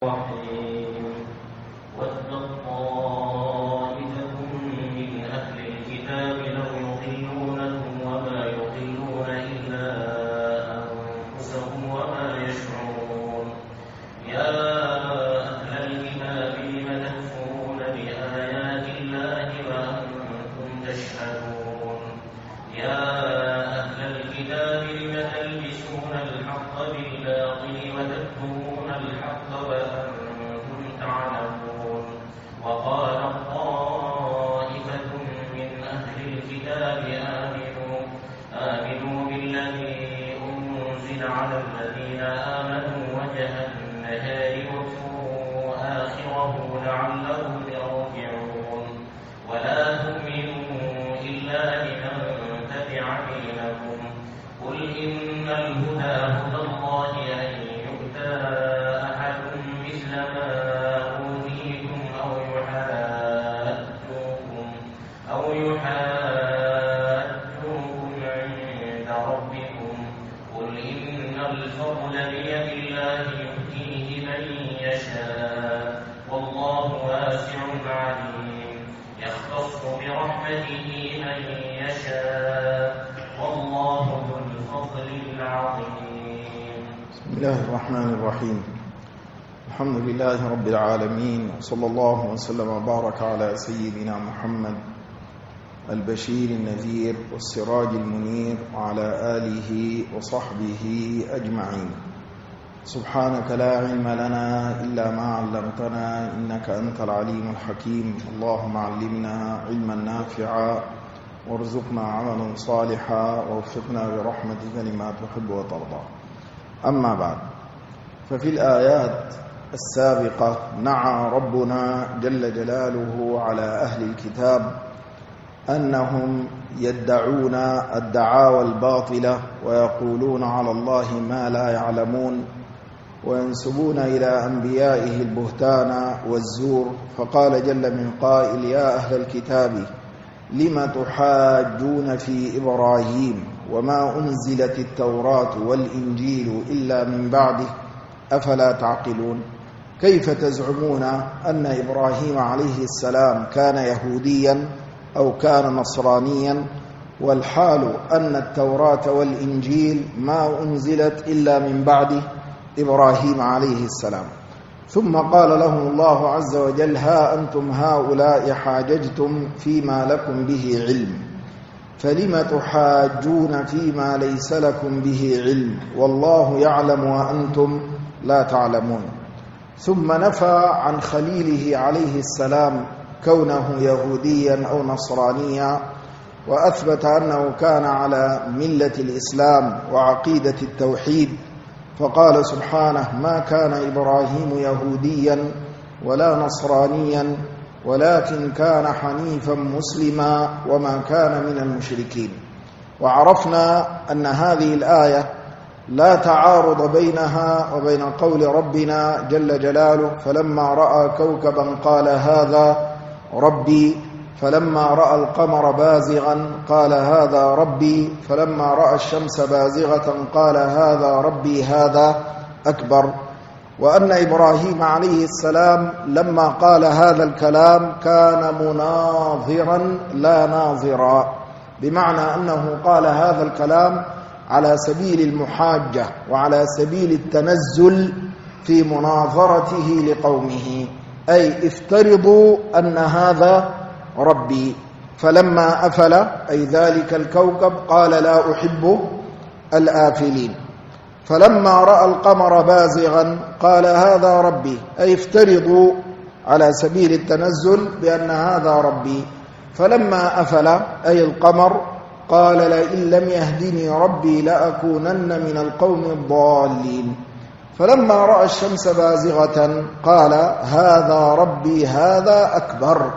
الرحيم وَدَّت طَّائِفَةٌ مِّنْ أَهْلِ الْكِتَابِ لَوْ يُضِلُّونَكُمْ وَمَا يُضِلُّونَ إِلَّا أَنفُسَهُمْ وَمَا يَشْعُرُونَ يَا أَهْلَ الْكِتَابِ لِمَ تَكْفُرُونَ بِآيَاتِ اللَّهِ وَأَنتُمْ تَشْهَدُونَ يَا أَهْلَ الْكِتَابِ لِمَ تَلْبِسُونَ الْحَقَّ بِالْبَاطِلِ وَتَكْتُمُونَ الْحَقَّ وَأَنتُمْ تَعْلَمُونَ وَقَالَت طَّائِفَةٌ مِّنْ أَهْلِ الْكِتَابِ آمِنُوا بِالَّذِي أُنزِلَ عَلَى الَّذِينَ آمَنُوا وَجْهَ النَّهَارِ وَاكْفُرُوا آخِرَهُ لَعَلَّهُمْ يَرْجِعُونَ وَلَا تُؤْمِنُوا إِلَّا لِمَن تَبِعَ دِينَكُمْ قُلْ إِنَّ الْهُدَىٰ هُدَى اللَّهِ أَن يُؤْتَىٰ أَحَدٌ مِّثْلَ مَا أُوتِيتُمْ أَوْ يُحَاجُّوكُمْ عِندَ رَبِّكُمْ قُلْ إِنَّ الْفَضْلَ بِيَدِ اللَّهِ يُؤْتِيهِ مَن يَشَاءُ وَاللَّهُ وَاسِعٌ عَلِيمٌ يَخْتَصُّ بِرَحْمَتِهِ مَن يَشَاءُ وَاللَّهُ ذُو الْفَضْلِ الْعَظِيمِ. بسم الله الرحمن الرحيم. الحمد لله رب العالمين، وصلى الله وسلم وبارك على سيدنا محمد البشير النذير والسراج المنير وعلى آله وصحبه أجمعين. سبحانك لا علم لنا إلا ما علمتنا إنك أنت العليم الحكيم. اللهم علمنا علما نافعا وارزقنا عملا صالحا ووفقنا برحمتك لما تحب وترضى. أما بعد، ففي الآيات السابقة نعى ربنا جل جلاله على أهل الكتاب أنهم يدعون الدعاوى الباطلة ويقولون على الله ما لا يعلمون وينسبون إلى أنبيائه البهتان والزور. فقال جل من قائل: يا أهل الكتاب لم تحاجون في إبراهيم وما أنزلت التوراة والإنجيل إلا من بعده أفلا تعقلون. كيف تزعمون أن إبراهيم عليه السلام كان يهوديا أو كان نصرانيا والحال أن التوراة والإنجيل ما أنزلت إلا من بعد إبراهيم عليه السلام؟ ثم قال لهم الله عز وجل: ها أنتم هؤلاء حاججتم فيما لكم به علم فلم تحاجون فيما ليس لكم به علم والله يعلم وأنتم لا تعلمون. ثم نفى عن خليله عليه السلام كونه يهوديا أو نصرانيا وأثبت أنه كان على ملة الإسلام وعقيدة التوحيد. فقال سبحانه: ما كان إبراهيم يهوديا ولا نصرانيا ولكن كان حنيفا مسلما وما كان من المشركين. وعرفنا أن هذه الآية لا تعارض بينها وبين قول ربنا جل جلاله: فلما رأى كوكبا قال هذا ربي، فلما رأى القمر بازغا قال هذا ربي، فلما رأى الشمس بازغة قال هذا ربي هذا أكبر. وأن إبراهيم عليه السلام لما قال هذا الكلام كان مناظرا لا ناظرا، بمعنى أنه قال هذا الكلام على سبيل المحاجة وعلى سبيل التنزل في مناظرته لقومه، أي افترضوا أن هذا ربي. فلما أفل أي ذلك الكوكب قال لا أحب الآفلين. فلما رأى القمر بازغا قال هذا ربي، أي افترضوا على سبيل التنزل بأن هذا ربي. فلما أفل أي القمر قال لئن لم يهدني ربي لأكونن من القوم الضالين. فلما رأى الشمس بازغة قال هذا ربي هذا أكبر.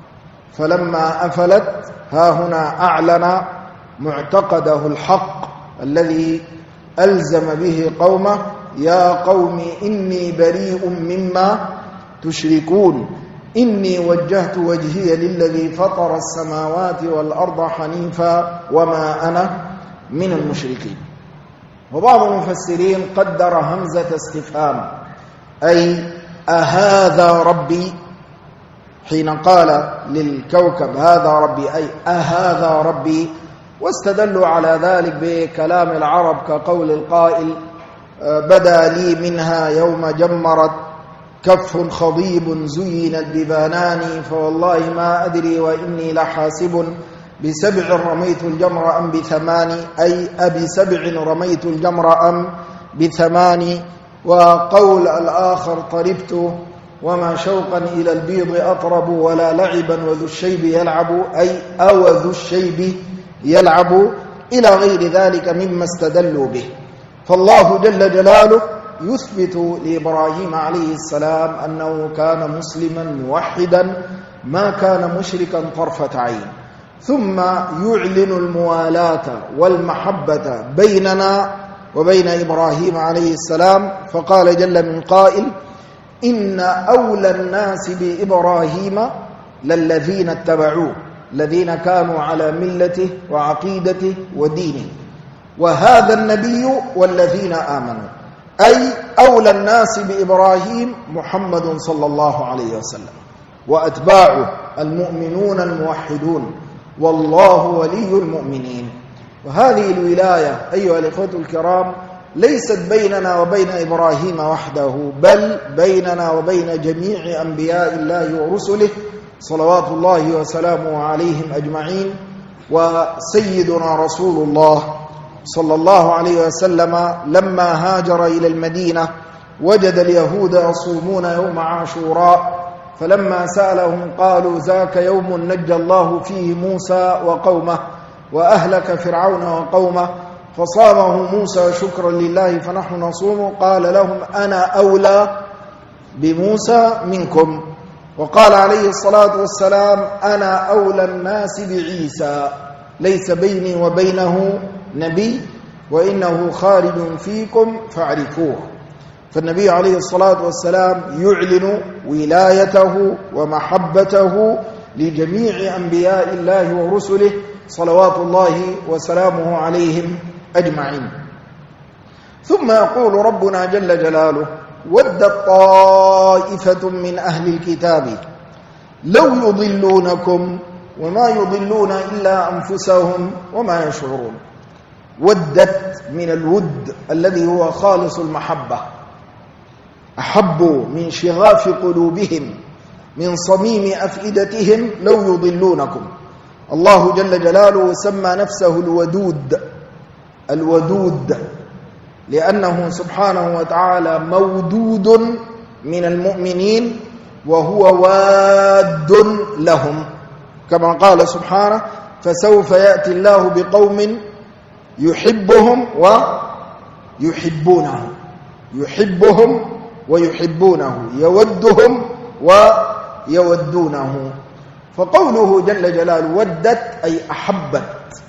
فلما أفلت ها هنا أعلن معتقده الحق الذي ألزم به قومه: يا قوم إني بريء مما تشركون إني وجهت وجهي للذي فطر السماوات والأرض حنيفا وما أنا من المشركين. وبعض المفسرين قدر همزة استفهام أي أهذا ربي، حين قال للكوكب هذا ربي أي أهذا ربي، واستدلوا على ذلك بكلام العرب كقول القائل بدا لي منها يوم جمرت كف خضيب زينت ببناني فوالله ما أدري وإني لحاسب بسبع رميت الجمر أم بثمان، أي أبسبع رميت الجمر أم بثمان. وقول الآخر طربت وما شوقا إلى البيض أطرب ولا لعبا وذو الشيب يلعب، أي أو ذو الشيب يلعب، إلى غير ذلك مما استدلوا به. فالله جل جلاله يثبت لإبراهيم عليه السلام أنه كان مسلما موحدا ما كان مشركا طرفة عين، ثم يعلن الموالاة والمحبة بيننا وبين إبراهيم عليه السلام، فقال جل من قائل إن أولى الناس بإبراهيم للذين اتبعوه، الذين كانوا على ملته وعقيدته ودينه، وهذا النبي والذين آمنوا، أي أولى الناس بإبراهيم محمد صلى الله عليه وسلم وأتباعه المؤمنون الموحدون، والله ولي المؤمنين. وهذه الولاية أيها الإخوة الكرام ليست بيننا وبين إبراهيم وحده، بل بيننا وبين جميع أنبياء الله ورسله صلوات الله وسلامه عليهم أجمعين. وسيدنا رسول الله صلى الله عليه وسلم لما هاجر إلى المدينة وجد اليهود يصومون يوم عاشوراء، فلما سألهم قالوا ذاك يوم نجى الله فيه موسى وقومه وأهلك فرعون وقومه، فصامه موسى شكرا لله فنحن نصوم. قال لهم أنا أولى بموسى منكم، وقال عليه الصلاة والسلام أنا أولى الناس بعيسى، ليس بيني وبينه نبي وإنه خالد فيكم فاعرفوه. فالنبي عليه الصلاة والسلام يعلن ولايته ومحبته لجميع أنبياء الله ورسله صلوات الله وسلامه عليهم أجمعين. ثم يقول ربنا جل جلاله ودت طائفة من أهل الكتاب لو يضلونكم وما يضلون إلا أنفسهم وما يشعرون. ودت من الود الذي هو خالص المحبة، أحبوا من شغاف قلوبهم من صميم أفئدتهم لو يضلونكم. الله جل جلاله سمى نفسه الودود، الودود لأنه سبحانه وتعالى مودود من المؤمنين وهو واد لهم، كما قال سبحانه فسوف يأتي الله بقوم يحبهم ويحبونه، يحبهم ويحبونه، يودهم ويودونه. فقوله جل جلاله ودت أي أحبت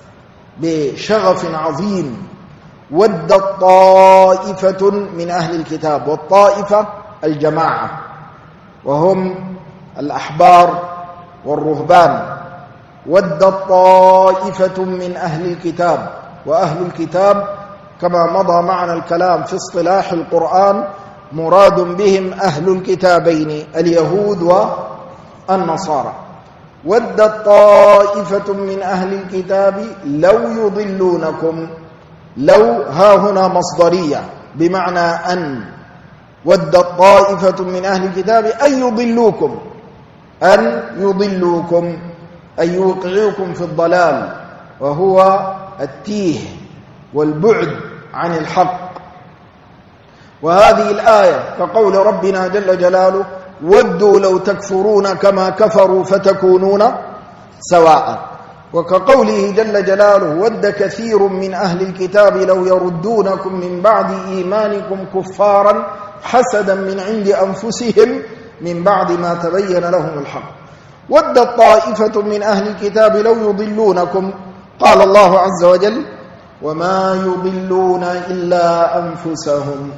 بشغف عظيم. ودت طائفة من أهل الكتاب، والطائفة الجماعة وهم الأحبار والرهبان. ودت طائفة من أهل الكتاب، وأهل الكتاب كما مضى معنا الكلام في اصطلاح القرآن مراد بهم أهل الكتابين اليهود والنصارى. ودت طائفة من أهل الكتاب لو يضلونكم، لو ها هنا مصدرية بمعنى أن. ودت طائفة من أهل الكتاب أن يضلوكم، أن يضلوكم أن يوقعوكم في الضلال، وهو التيه والبعد عن الحق. وهذه الآية كقول ربنا جل جلاله ودوا لو تكفرون كما كفروا فتكونون سواء، وكقوله جل جلاله ود كثير من أهل الكتاب لو يردونكم من بعد إيمانكم كفارا حسدا من عند أنفسهم من بعد ما تبين لهم الحق. ودت طائفة من أهل الكتاب لو يضلونكم، قال الله عز وجل وما يضلون إلا أنفسهم.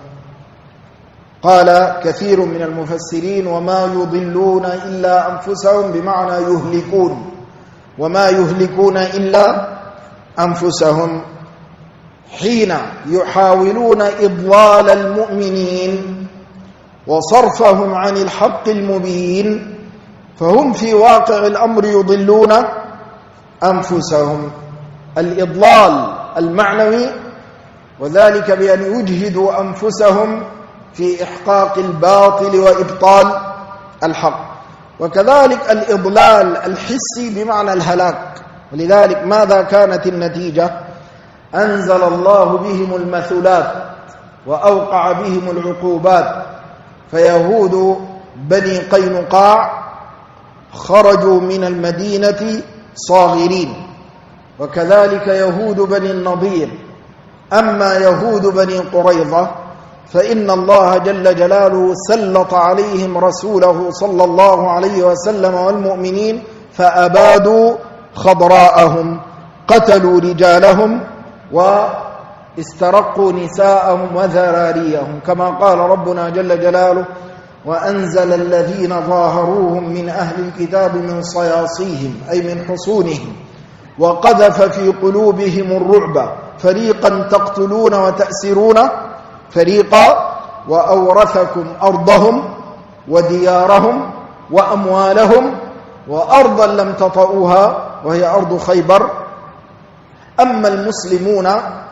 قال كثير من المفسرين وما يضلون إلا أنفسهم بمعنى يهلكون، وما يهلكون إلا أنفسهم، حين يحاولون إضلال المؤمنين وصرفهم عن الحق المبين، فهم في واقع الأمر يضلون أنفسهم. الإضلال المعنوي، وذلك بأن يجهدوا أنفسهم في إحقاق الباطل وإبطال الحق. وكذلك الإضلال الحسي بمعنى الهلاك. ولذلك ماذا كانت النتيجة؟ أنزل الله بهم المثلات وأوقع بهم العقوبات. فيهود بني قينقاع خرجوا من المدينة صاغرين، وكذلك يهود بني النضير. أما يهود بني قريظة فإن الله جل جلاله سلط عليهم رسوله صلى الله عليه وسلم والمؤمنين فأبادوا خضراءهم، قتلوا رجالهم واسترقوا نساءهم وذراريهم، كما قال ربنا جل جلاله: وأنزل الذين ظاهروهم من أهل الكتاب من صياصيهم، أي من حصونهم، وقذف في قلوبهم الرعب، فريقا تقتلون وتأسرون فريقا، وأورثكم أرضهم وديارهم وأموالهم وأرضا لم تطئوها وهي أرض خيبر. أما المسلمون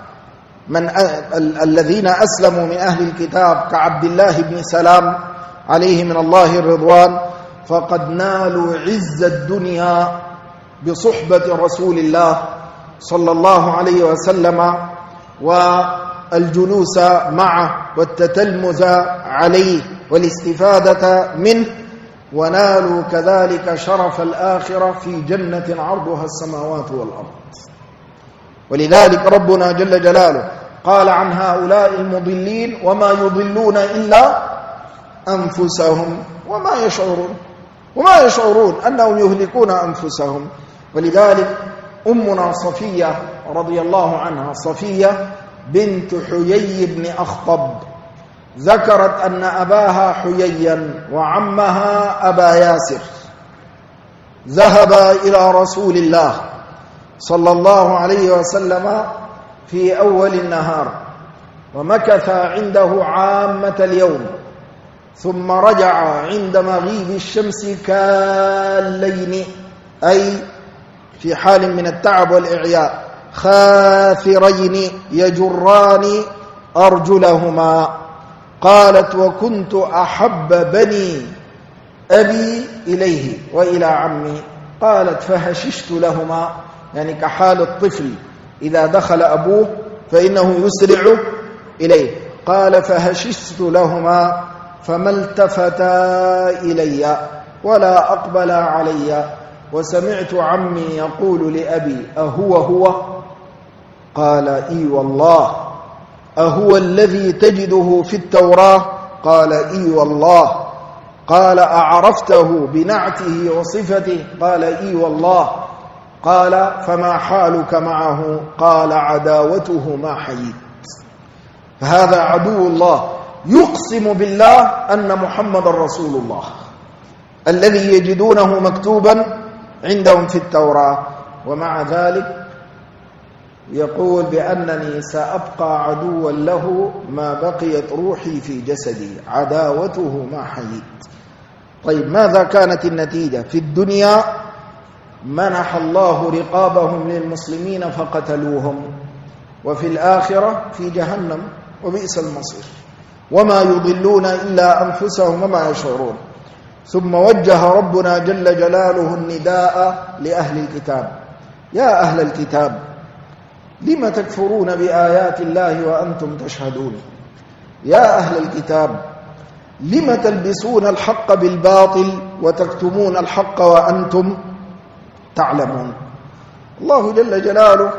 الذين أسلموا من أهل الكتاب كعبد الله بن سلام عليه من الله الرضوان، فقد نالوا عز الدنيا بصحبة رسول الله صلى الله عليه وسلم والجلوس معه والتتلمذ عليه والاستفادة منه، ونالوا كذلك شرف الآخرة في جنة عرضها السماوات والأرض. ولذلك ربنا جل جلاله قال عن هؤلاء المضلين: وما يضلون إلا أنفسهم وما يشعرون أنهم يهلكون أنفسهم. ولذلك أمنا صفية رضي الله عنها، صفية بنت حيي بن أخطب، ذكرت أن أباها حييا وعمها أبا ياسر ذهبا إلى رسول الله صلى الله عليه وسلم في أول النهار، ومكث عنده عامة اليوم، ثم رجع عند مغيب الشمس كالليل، أي في حال من التعب والإعياء، خاثرين يجران أرجلهما. قالت: وكنت أحب بني أبي إليه وإلى عمي. قالت: فهششت لهما، يعني كحال الطفل إذا دخل أبوه فإنه يسرع إليه. قال: فهششت لهما فما التفتا إلي ولا أقبل علي، وسمعت عمي يقول لأبي: أهو هو؟ قال: إي والله. أهو الذي تجده في التوراة؟ قال: إي والله. قال: أعرفته بنعته وصفته؟ قال: إي والله. قال: فما حالك معه؟ قال: عداوته ما حييت. فهذا عدو الله يقسم بالله أن محمد رسول الله الذي يجدونه مكتوبا عندهم في التوراة، ومع ذلك يقول بأنني سأبقى عدوا له ما بقيت روحي في جسدي، عداوته ما حييت. طيب، ماذا كانت النتيجة؟ في الدنيا منح الله رقابهم للمسلمين فقتلوهم، وفي الآخرة في جهنم وبئس المصير، وما يضلون إلا أنفسهم وما يشعرون. ثم وجه ربنا جل جلاله النداء لأهل الكتاب: يا أهل الكتاب لم تكفرون بآيات الله وأنتم تشهدون؟ يا أهل الكتاب لم تلبسون الحق بالباطل وتكتمون الحق وأنتم تعلمون؟ الله جل جلاله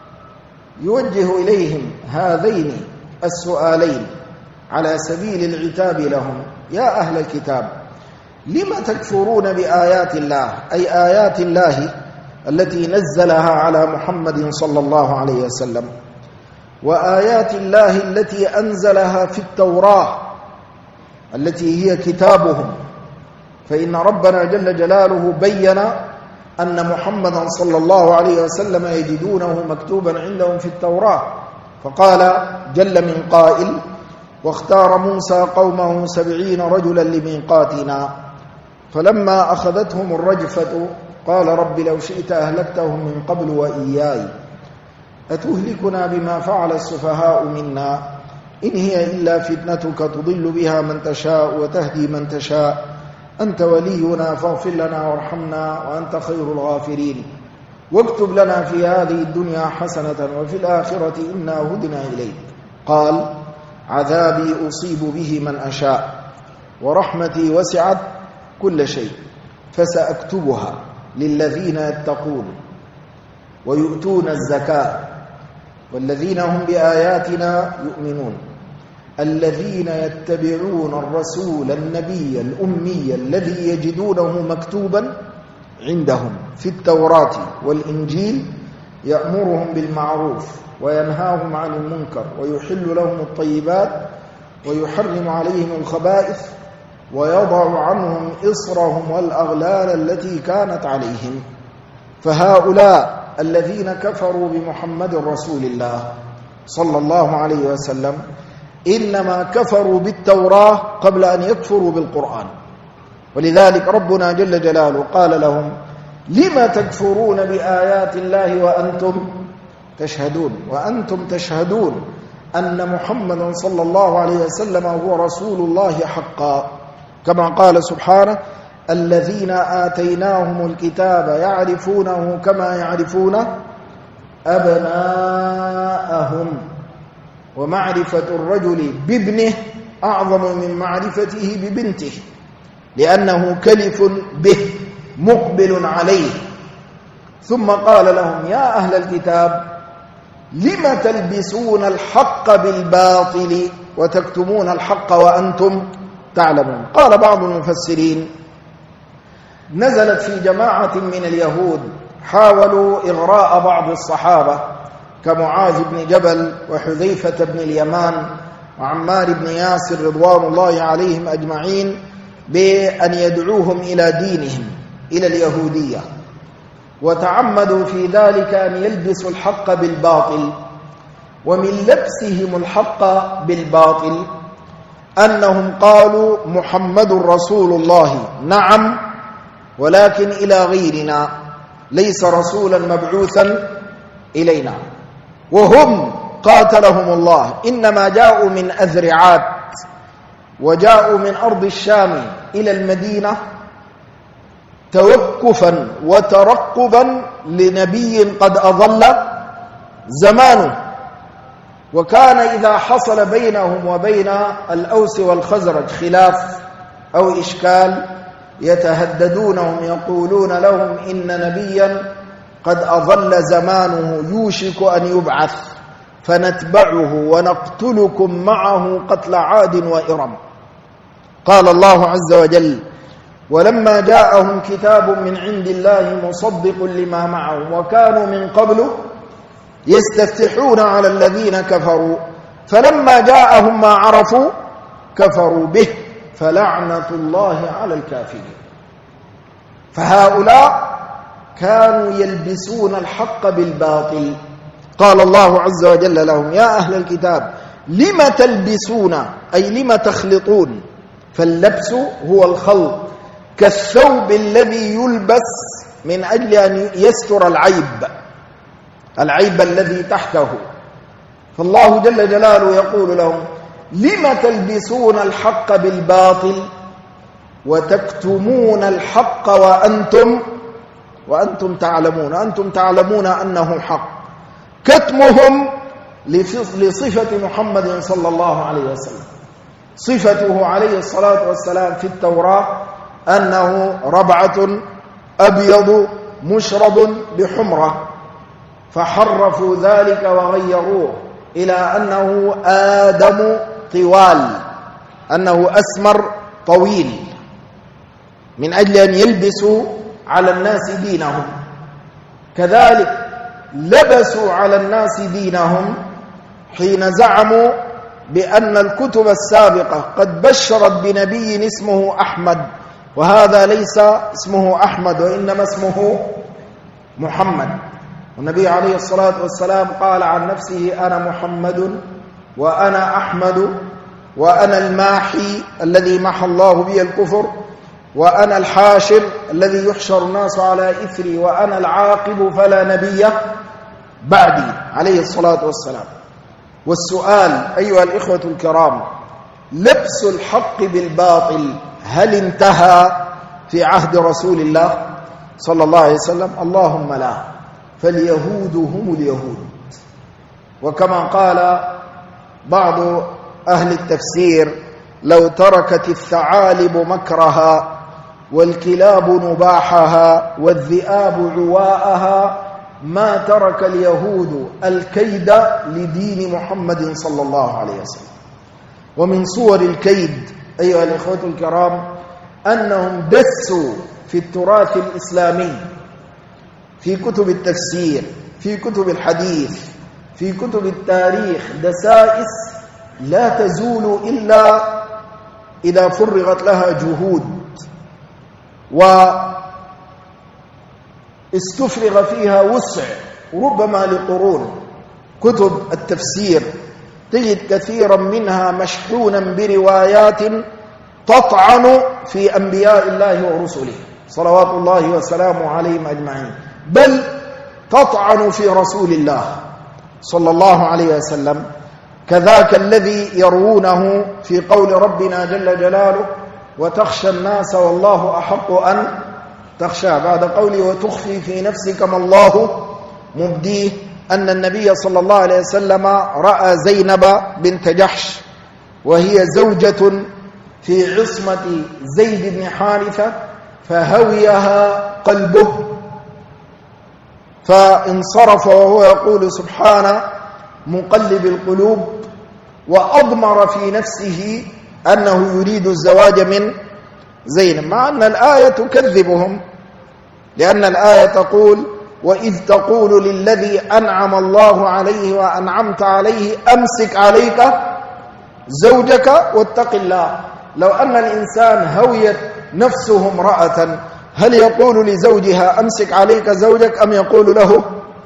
يوجه إليهم هذين السؤالين على سبيل العتاب لهم: يا أهل الكتاب لم تكفرون بآيات الله، أي آيات الله التي نزلها على محمد صلى الله عليه وسلم، وآيات الله التي أنزلها في التوراة التي هي كتابهم. فإن ربنا جل جلاله بين أن محمدا صلى الله عليه وسلم يجدونه مكتوبا عندهم في التوراة، فقال جل من قائل: واختار موسى قومه 70 رجلا لميقاتنا فلما أخذتهم الرجفة قال رب لو شئت أهلكتهم من قبل وإياي أتهلكنا بما فعل السفهاء منا إن هي إلا فتنتك تضل بها من تشاء وتهدي من تشاء أنت ولينا فاغفر لنا وارحمنا وأنت خير الغافرين واكتب لنا في هذه الدنيا حسنة وفي الآخرة إنا هدنا إليك قال عذابي أصيب به من أشاء ورحمتي وسعت كل شيء فسأكتبها للذين يتقون ويؤتون الزكاة والذين هم بآياتنا يؤمنون الذين يتبعون الرسول النبي الأمي الذي يجدونه مكتوبا عندهم في التوراة والإنجيل يأمرهم بالمعروف وينهاهم عن المنكر ويحل لهم الطيبات ويحرم عليهم الخبائث ويضع عنهم إصرهم والأغلال التي كانت عليهم فهؤلاء الذين كفروا بمحمد رسول الله صلى الله عليه وسلم إنما كفروا بالتوراة قبل أن يكفروا بالقرآن ولذلك ربنا جل جلاله قال لهم لما تكفرون بآيات الله وأنتم تشهدون أن محمدا صلى الله عليه وسلم هو رسول الله حقا كما قال سبحانه الذين آتيناهم الكتاب يعرفونه كما يعرفون أبناءهم ومعرفة الرجل بابنه أعظم من معرفته ببنته لأنه كلف به مقبل عليه ثم قال لهم يا أهل الكتاب لم تلبسون الحق بالباطل وتكتمون الحق وأنتم تعلمون قال بعض المفسرين نزلت في جماعة من اليهود حاولوا إغراء بعض الصحابة كمعاذ بن جبل وحذيفة بن اليمان وعمار بن ياسر رضوان الله عليهم أجمعين بأن يدعوهم إلى دينهم إلى اليهودية وتعمدوا في ذلك أن يلبسوا الحق بالباطل ومن لبسهم الحق بالباطل أنهم قالوا محمد رسول الله نعم ولكن إلى غيرنا ليس رسولا مبعوثا إلينا وهم قاتلهم الله إنما جاءوا من أذرعات وجاءوا من أرض الشام إلى المدينة توقفا وترقبا لنبي قد أضل زمانه وكان إذا حصل بينهم وبين الأوس والخزرج خلاف أو إشكال يتهددونهم يقولون لهم إن نبيا قد أضل زمانه يوشك أن يبعث فنتبعه ونقتلكم معه قتل عاد وإرم قال الله عز وجل ولما جاءهم كتاب من عند الله مصدق لما معهم وكانوا من قبل يستفتحون على الذين كفروا فلما جاءهم ما عرفوا كفروا به فلعنة الله على الكافرين فهؤلاء كانوا يلبسون الحق بالباطل قال الله عز وجل لهم يا أهل الكتاب لم تلبسون أي لم تخلطون فاللبس هو الخلط كالثوب الذي يلبس من أجل أن يستر العيب الذي تحته فالله جل جلاله يقول لهم لم تلبسون الحق بالباطل وتكتمون الحق وأنتم تعلمون أنه حق كتمهم لصفة محمد صلى الله عليه وسلم صفته عليه الصلاة والسلام في التوراة أنه ربعة أبيض مشرب بحمرة فحرفوا ذلك وغيروه إلى أنه آدم طوال أنه أسمر طويل من أجل أن يلبسوا على الناس دينهم كذلك لبسوا على الناس دينهم حين زعموا بأن الكتب السابقة قد بشرت بنبي اسمه أحمد وهذا ليس اسمه أحمد وإنما اسمه محمد والنبي عليه الصلاة والسلام قال عن نفسه أنا محمد وأنا أحمد وأنا الماحي الذي محى الله بي الكفر، وأنا الحاشر الذي يحشر الناس على إثري، وأنا العاقب فلا نبي بعدي عليه الصلاة والسلام. والسؤال أيها الإخوة الكرام، لبس الحق بالباطل هل انتهى في عهد رسول الله صلى الله عليه وسلم؟ اللهم لا، فاليهود هم اليهود. وكما قال بعض أهل التفسير: لو تركت الثعالب مكرها والكلاب نباحها والذئاب عواءها ما ترك اليهود الكيد لدين محمد صلى الله عليه وسلم. ومن صور الكيد أيها الإخوة الكرام أنهم دسوا في التراث الإسلامي، في كتب التفسير، في كتب الحديث، في كتب التاريخ، دسائس لا تزول إلا إذا فرغت لها جهود واستفرغ فيها وسع، ربما لقرون. كتب التفسير تجد كثيرا منها مشحونا بروايات تطعن في أنبياء الله ورسله صلوات الله وسلامه عليهم أجمعين، بل تطعن في رسول الله صلى الله عليه وسلم، كذاك الذي يروونه في قول ربنا جل جلاله: وتخشى الناس والله أحق أن تخشى، بعد قوله: وتخفي في نفسك ما الله مبديه، أن النبي صلى الله عليه وسلم رأى زينب بنت جحش وهي زوجة في عصمة زيد بن حارثة فهويها قلبه، فانصرف وهو يقول: سبحان مقلب القلوب، وأضمر في نفسه أنه يريد الزواج من زينب، مع أن الآية تكذبهم، لأن الآية تقول: وإذ تقول للذي أنعم الله عليه وأنعمت عليه أمسك عليك زوجك واتق الله. لو أن الإنسان هويت نفسه امرأة هل يقول لزوجها أمسك عليك زوجك أم يقول له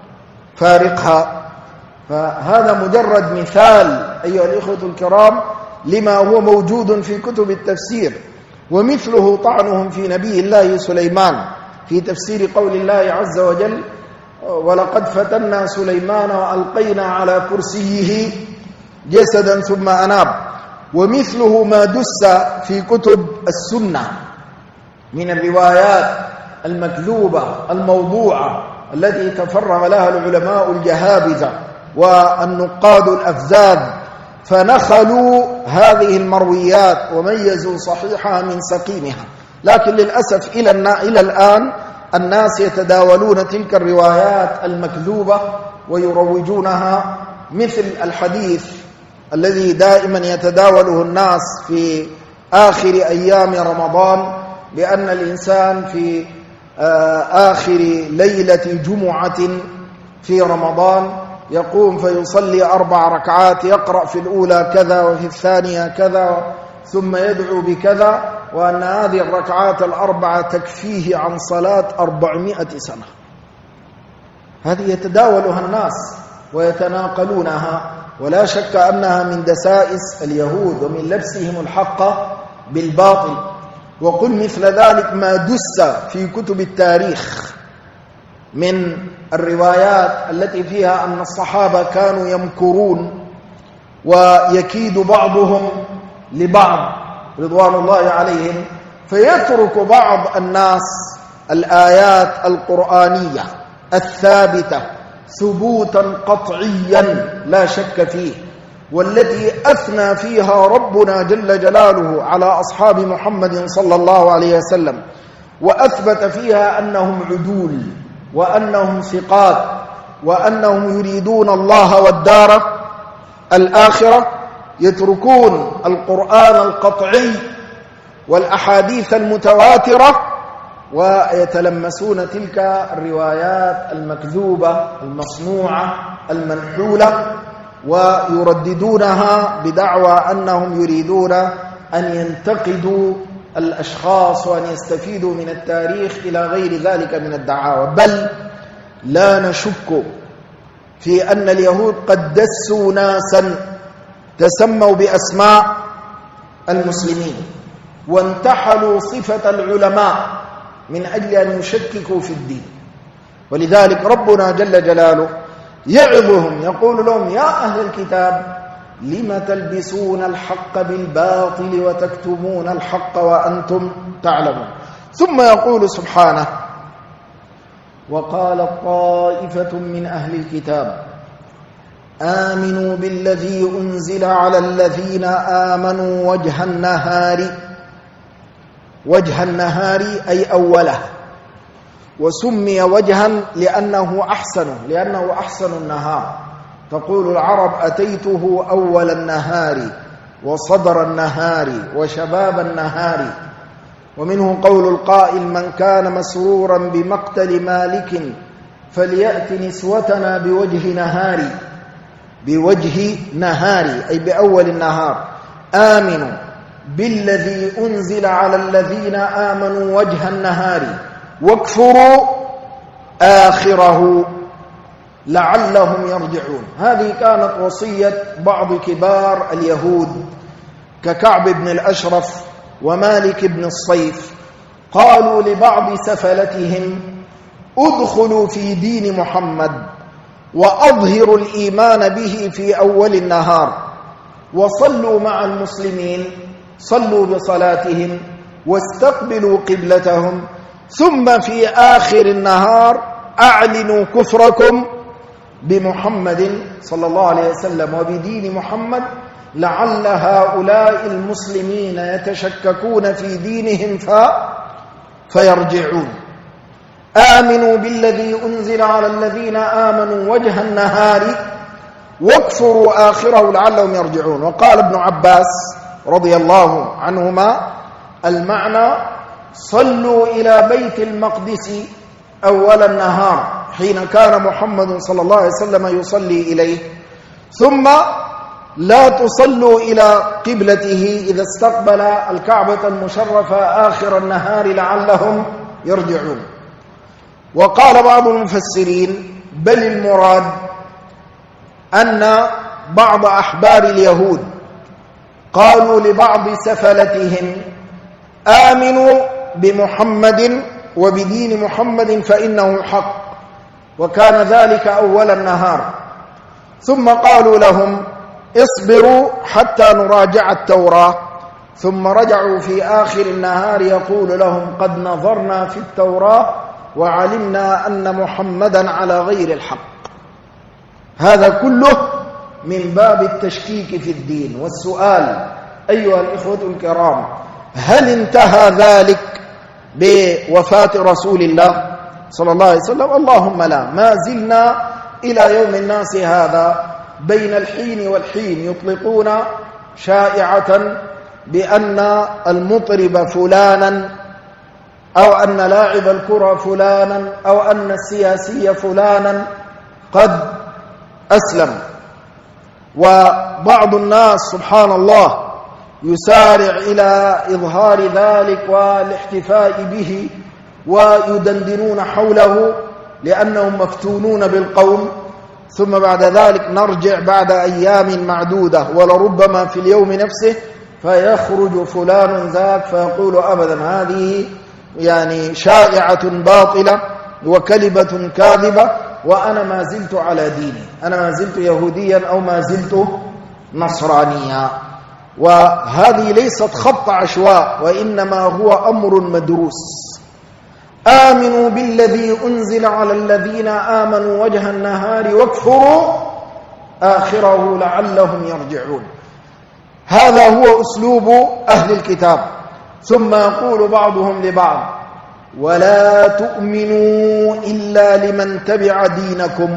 فارقها؟ فهذا مجرد مثال أيها الإخوة الكرام لما هو موجود في كتب التفسير. ومثله طعنهم في نبي الله سليمان في تفسير قول الله عز وجل: ولقد فتنا سليمان وألقينا على كرسيه جسدا ثم أناب. ومثله ما دس في كتب السنة من الروايات المكذوبة الموضوعة التي تفرغ لها العلماء الجهابذة والنقاد الأفذاذ، فنخلوا هذه المرويات وميزوا صحيحها من سقيمها. لكن للأسف إلى الآن الناس يتداولون تلك الروايات المكذوبة ويروجونها، مثل الحديث الذي دائما يتداوله الناس في آخر أيام رمضان بأن الإنسان في آخر ليلة جمعة في رمضان يقوم فيصلي 4 ركعات، يقرأ في الأولى كذا وفي الثانية كذا ثم يدعو بكذا، وأن هذه الركعات 4 تكفيه عن صلاة 400 سنة. هذه يتداولها الناس ويتناقلونها، ولا شك أنها من دسائس اليهود ومن لبسهم الحق بالباطل. وقل مثل ذلك ما دس في كتب التاريخ من الروايات التي فيها أن الصحابة كانوا يمكرون ويكيد بعضهم لبعض رضوان الله عليهم، فيترك بعض الناس الآيات القرآنية الثابتة ثبوتا قطعيا لا شك فيه، والتي أثنى فيها ربنا جل جلاله على أصحاب محمد صلى الله عليه وسلم، وأثبت فيها أنهم عدول وأنهم ثقات وأنهم يريدون الله والدار الآخرة، يتركون القرآن القطعي والأحاديث المتواترة ويتلمسون تلك الروايات المكذوبة المصنوعة المنحولة ويرددونها بدعوى أنهم يريدون أن ينتقدوا الأشخاص وأن يستفيدوا من التاريخ إلى غير ذلك من الدعاوى. بل لا نشك في أن اليهود قد دسوا ناسا تسموا بأسماء المسلمين وانتحلوا صفة العلماء من أجل أن يشككوا في الدين. ولذلك ربنا جل جلاله يعظهم يقول لهم: يا أهل الكتاب لم تلبسون الحق بالباطل وتكتمون الحق وأنتم تعلمون. ثم يقول سبحانه: وقالت طائفة من أهل الكتاب آمنوا بالذي أنزل على الذين آمنوا وجه النهار أي أوله، وسمي وجها لأنه أحسن النهار. تقول العرب: أتيته أول النهار وصدر النهار وشباب النهار. ومنه قول القائل: من كان مسرورا بمقتل مالك فليأت نسوتنا بوجه نهار أي بأول النهار. آمنوا بالذي أنزل على الذين آمنوا وجه النهار واكفروا آخره لعلهم يرجعون. هذه كانت وصية بعض كبار اليهود ككعب بن الأشرف ومالك بن الصيف. قالوا لبعض سفلتهم: ادخلوا في دين محمد وأظهروا الإيمان به في أول النهار، وصلوا مع المسلمين، صلوا بصلاتهم واستقبلوا قبلتهم، ثم في آخر النهار أعلنوا كفركم بمحمد صلى الله عليه وسلم وبدين محمد، لعل هؤلاء المسلمين يتشككون في دينهم فيرجعون. آمنوا بالذي أنزل على الذين آمنوا وجه النهار واكفروا آخره لعلهم يرجعون. وقال ابن عباس رضي الله عنهما: المعنى: صلوا إلى بيت المقدس أول النهار حين كان محمد صلى الله عليه وسلم يصلي إليه، ثم لا تصلوا إلى قبلته إذا استقبل الكعبة المشرفة آخر النهار لعلهم يرجعون. وقال بعض المفسرين: بل المراد أن بعض أحبار اليهود قالوا لبعض سفلتهم: آمنوا بمحمد وبدين محمد فإنه حق، وكان ذلك أول النهار. ثم قالوا لهم: اصبروا حتى نراجع التوراة. ثم رجعوا في آخر النهار يقول لهم: قد نظرنا في التوراة وعلمنا أن محمدا على غير الحق. هذا كله من باب التشكيك في الدين. والسؤال أيها الإخوة الكرام: هل انتهى ذلك بوفاة رسول الله صلى الله عليه وسلم؟ اللهم لا. ما زلنا إلى يوم الناس هذا بين الحين والحين يطلقون شائعة بأن المطرب فلانا أو أن لاعب الكرة فلانا أو أن السياسي فلانا قد أسلم. وبعض الناس سبحان الله يسارع إلى إظهار ذلك والاحتفاء به ويدندنون حوله لأنهم مفتونون بالقوم، ثم بعد ذلك نرجع بعد أيام معدودة ولربما في اليوم نفسه فيخرج فلان ذاك فيقول: أبدا هذه يعني شائعة باطلة وكلمة كاذبة، وأنا ما زلت على ديني، أنا ما زلت يهوديا أو ما زلت نصرانيا. وهذه ليست خط عشواء، وإنما هو أمر مدروس. آمنوا بالذي أنزل على الذين آمنوا وجه النهار واكفروا آخره لعلهم يرجعون. هذا هو أسلوب أهل الكتاب. ثم يقول بعضهم لبعض: ولا تؤمنوا إلا لمن تبع دينكم.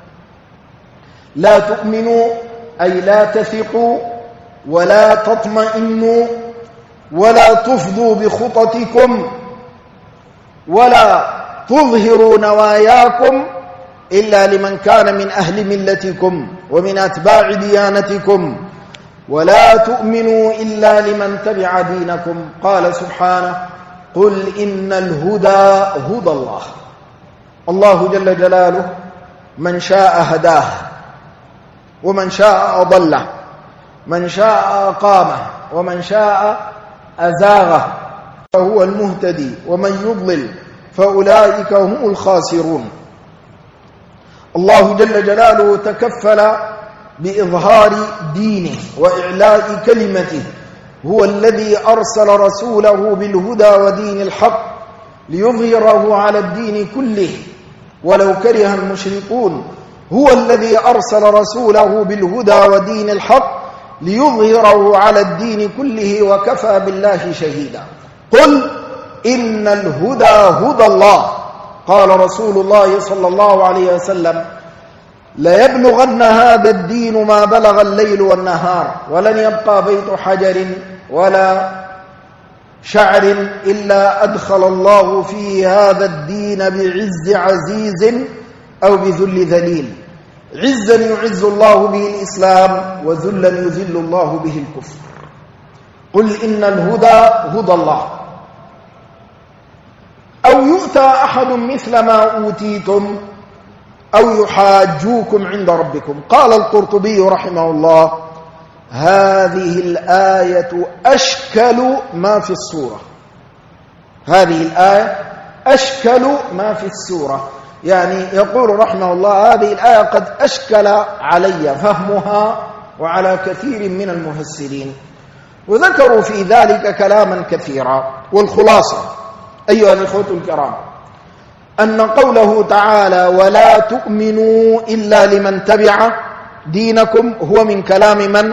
لا تؤمنوا أي لا تثقوا ولا تطمئنوا ولا تفضوا بخططكم ولا تظهروا نواياكم إلا لمن كان من أهل ملتكم ومن أتباع ديانتكم. ولا تؤمنوا إلا لمن تبع دينكم. قال سبحانه: قل إن الهدى هدى الله. الله جل جلاله من شاء هداه ومن شاء أضله. من شاء أقامه ومن شاء أزاغه، فهو المهتدي، ومن يضلل فأولئك هم الخاسرون. الله جل جلاله تكفل بإظهار دينه وإعلاء كلمته، هو الذي أرسل رسوله بالهدى ودين الحق ليظهره على الدين كله ولو كره المشركون. هو الذي أرسل رسوله بالهدى ودين الحق ليظهره على الدين كله وكفى بالله شهيدا. قل إن الهدى هدى الله. قال رسول الله صلى الله عليه وسلم: ليبلغن هذا الدين ما بلغ الليل والنهار، ولن يبقى بيت حجر ولا شعر إلا أدخل الله فيه هذا الدين بعز عزيز أو بذل ذليل. عزا يعز الله به الإسلام، وذلا يذل الله به الكفر. قل إن الهدى هدى الله، أو يؤتى أحد مثل ما أوتيتم أو يحاجوكم عند ربكم. قال القرطبي رحمه الله: هذه الآية أشكل ما في السورة. هذه الآية أشكل ما في السورة، يعني يقول رحمه الله: هذه الآية قد أشكل علي فهمها وعلى كثير من المفسرين، وذكروا في ذلك كلاما كثيرا. والخلاصة أيها الإخوة الكرام أن قوله تعالى: ولا تؤمنوا إلا لمن تبع دينكم، هو من كلام من؟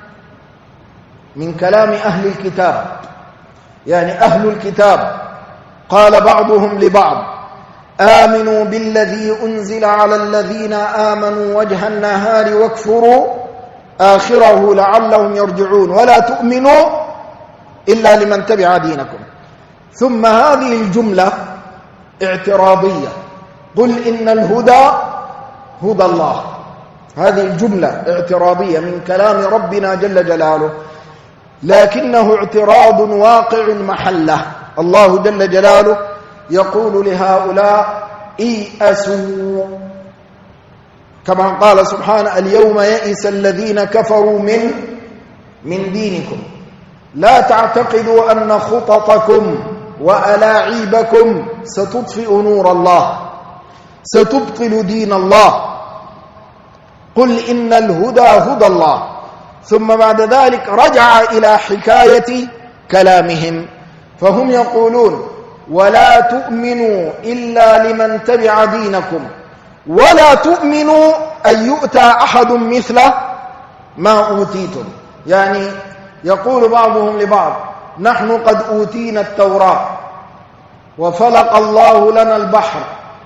من كلام أهل الكتاب، يعني أهل الكتاب. قال بعضهم لبعض: آمنوا بالذي أنزل على الذين آمنوا وجه النهار واكفروا آخره لعلهم يرجعون، ولا تؤمنوا إلا لمن تبع دينكم. ثم هذه الجملة اعتراضية: قل إن الهدى هدى الله. هذه الجملة اعتراضية من كلام ربنا جل جلاله، لكنه اعتراض واقع محله. الله جل جلاله يقول لهؤلاء: إيأسوا، كما قال سبحانه: اليوم يئس الذين كفروا من دينكم، لا تعتقدوا أن خططكم وألاعيبكم ستطفئ نور الله، ستبطل دين الله. قل إن الهدى هدى الله. ثم بعد ذلك رجع إلى حكاية كلامهم، فهم يقولون: ولا تؤمنوا إلا لمن تبع دينكم، ولا تؤمنوا أن يؤتى أحد مثل ما أوتيتم. يعني يقول بعضهم لبعض: نحن قد أوتينا التوراة، وفلق الله لنا البحر،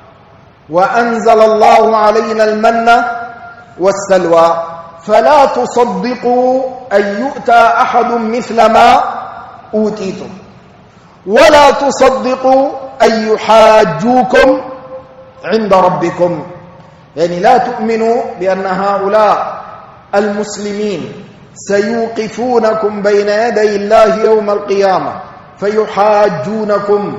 وأنزل الله علينا المن والسلوى، فلا تصدقوا أن يؤتى أحد مثل ما أوتيتم، ولا تصدقوا أن يحاجوكم عند ربكم. يعني لا تؤمنوا بأن هؤلاء المسلمين سيوقفونكم بين يدي الله يوم القيامة فيحاجونكم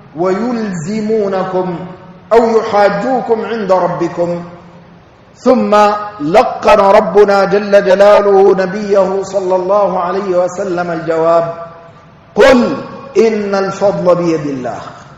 ويلزمونكم أو يحاجوكم عند ربكم. ثم لقن ربنا جل جلاله نبيه صلى الله عليه وسلم الجواب: قل إن الفضل بيد الله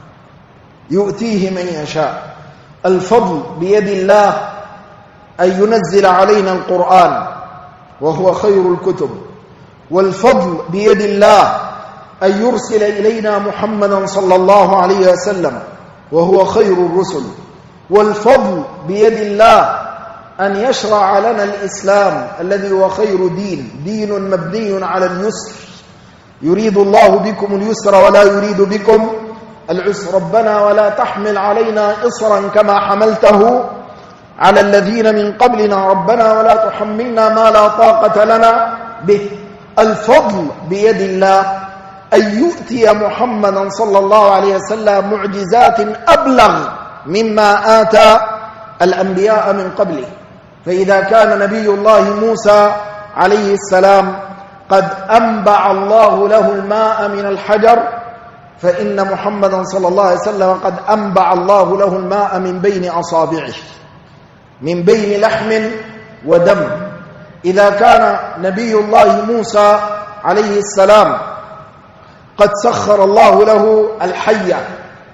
يؤتيه من يشاء. الفضل بيد الله أن ينزل علينا القرآن وهو خير الكتب، والفضل بيد الله أن يرسل إلينا محمدا صلى الله عليه وسلم وهو خير الرسل، والفضل بيد الله أن يشرع لنا الإسلام الذي هو خير دين مبني على اليسر، يريد الله بكم اليسر ولا يريد بكم العسر. ربنا ولا تحمل علينا إصرا كما حملته على الذين من قبلنا، ربنا ولا تحملنا ما لا طاقة لنا به. الفضل بيد الله أن يؤتي محمدا صلى الله عليه وسلم معجزات أبلغ مما آتى الأنبياء من قبله. فإذا كان نبي الله موسى عليه السلام قد أنبع الله له الماء من الحجر، فإن محمدا صلى الله عليه وسلم قد أنبع الله له الماء من بين أصابعه، من بين لحم ودم. إذا كان نبي الله موسى عليه السلام قد سخر الله له الحية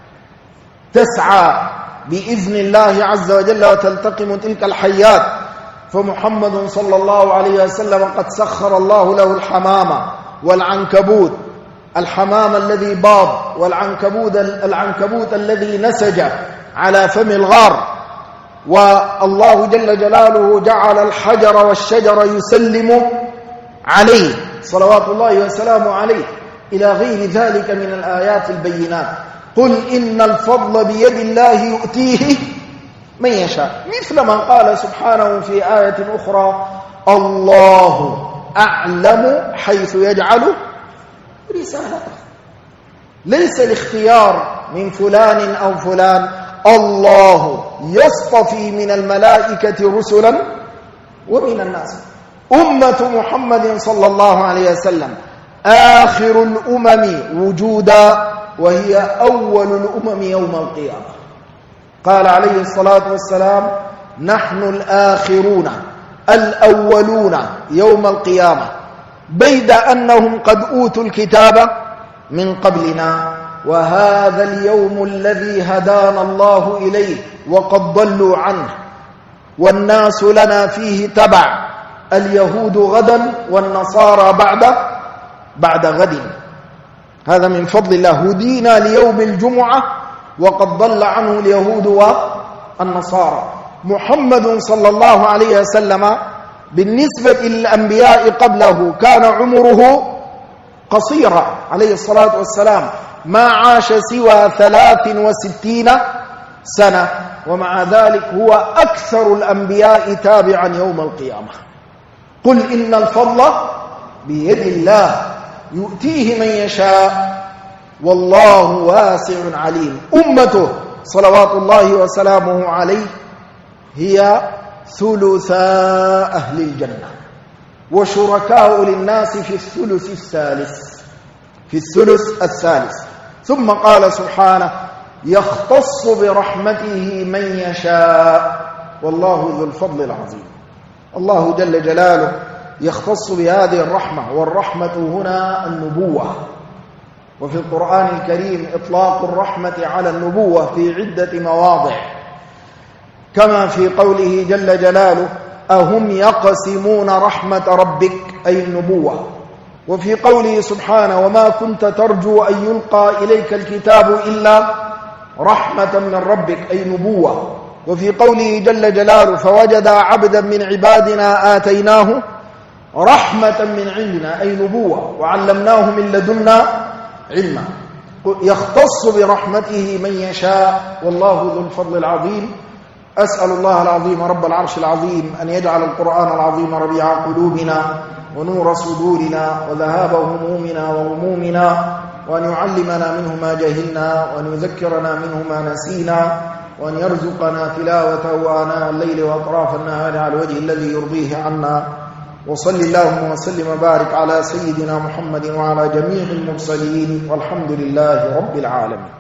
تسعى بإذن الله عز وجل وتلتقم تلك الحيات، فمحمد صلى الله عليه وسلم قد سخر الله له الحمامة والعنكبوت، الحمام الذي باض والعنكبوت الذي نسج على فم الغار، والله جل جلاله جعل الحجر والشجر يسلم عليه صلوات الله وسلامه عليه، إلى غير ذلك من الآيات البينات. قل إن الفضل بيد الله يؤتيه من يشاء، مثل ما قال سبحانه في آية أخرى: الله أعلم حيث يجعل رسالته. ليس الاختيار من فلان أو فلان، الله يصطفي من الملائكة رسلا ومن الناس. أمة محمد صلى الله عليه وسلم آخر الأمم وجودا، وهي أول الأمم يوم القيامة. قال عليه الصلاة والسلام: نحن الآخرون الأولون يوم القيامة، بيد أنهم قد أوتوا الكتاب من قبلنا، وهذا اليوم الذي هدانا الله إليه وقد ضلوا عنه، والناس لنا فيه تبع، اليهود غدا والنصارى بعد غد. هذا من فضل الله، هدينا ليوم الجمعة وقد ضل عنه اليهود والنصارى. محمد صلى الله عليه وسلم بالنسبة للأنبياء قبله كان عمره قصيرا عليه الصلاة والسلام، ما عاش سوى 63 سنة، ومع ذلك هو أكثر الأنبياء تابعا يوم القيامة. قل إن الفضل بيد الله يؤتيه من يشاء والله واسع عليم. أمته صلوات الله وسلامه عليه هي ثلثا أهل الجنة، وشركاء للناس في الثلث الثالث. ثم قال سبحانه: يختص برحمته من يشاء والله ذو الفضل العظيم. الله جل جلاله يختص بهذه الرحمة، والرحمة هنا النبوة، وفي القرآن الكريم إطلاق الرحمة على النبوة في عدة مواضع، كما في قوله جل جلاله: أهم يقسمون رحمة ربك، أي النبوة. وفي قوله سبحانه: وما كنت ترجو أن يلقى إليك الكتاب إلا رحمة من ربك، أي نبوة. وفي قوله جل جلاله: فوجد عبدا من عبادنا آتيناه رحمة من عندنا، أي نبوة، وعلمناه من لدنا علما. يختص برحمته من يشاء والله ذو الفضل العظيم. أسأل الله العظيم رب العرش العظيم أن يجعل القرآن العظيم ربيع قلوبنا ونور صدورنا وذهاب همومنا وغمومنا، وأن يعلمنا منه ما جهلنا، وأن يذكرنا منه ما نسينا، وأن يرزقنا تلاوته آناء الليل وأطراف النهار على الوجه الذي يرضيه عنا. وصل اللهم وسلم وبارك على سيدنا محمد وعلى جميع المرسلين، والحمد لله رب العالمين.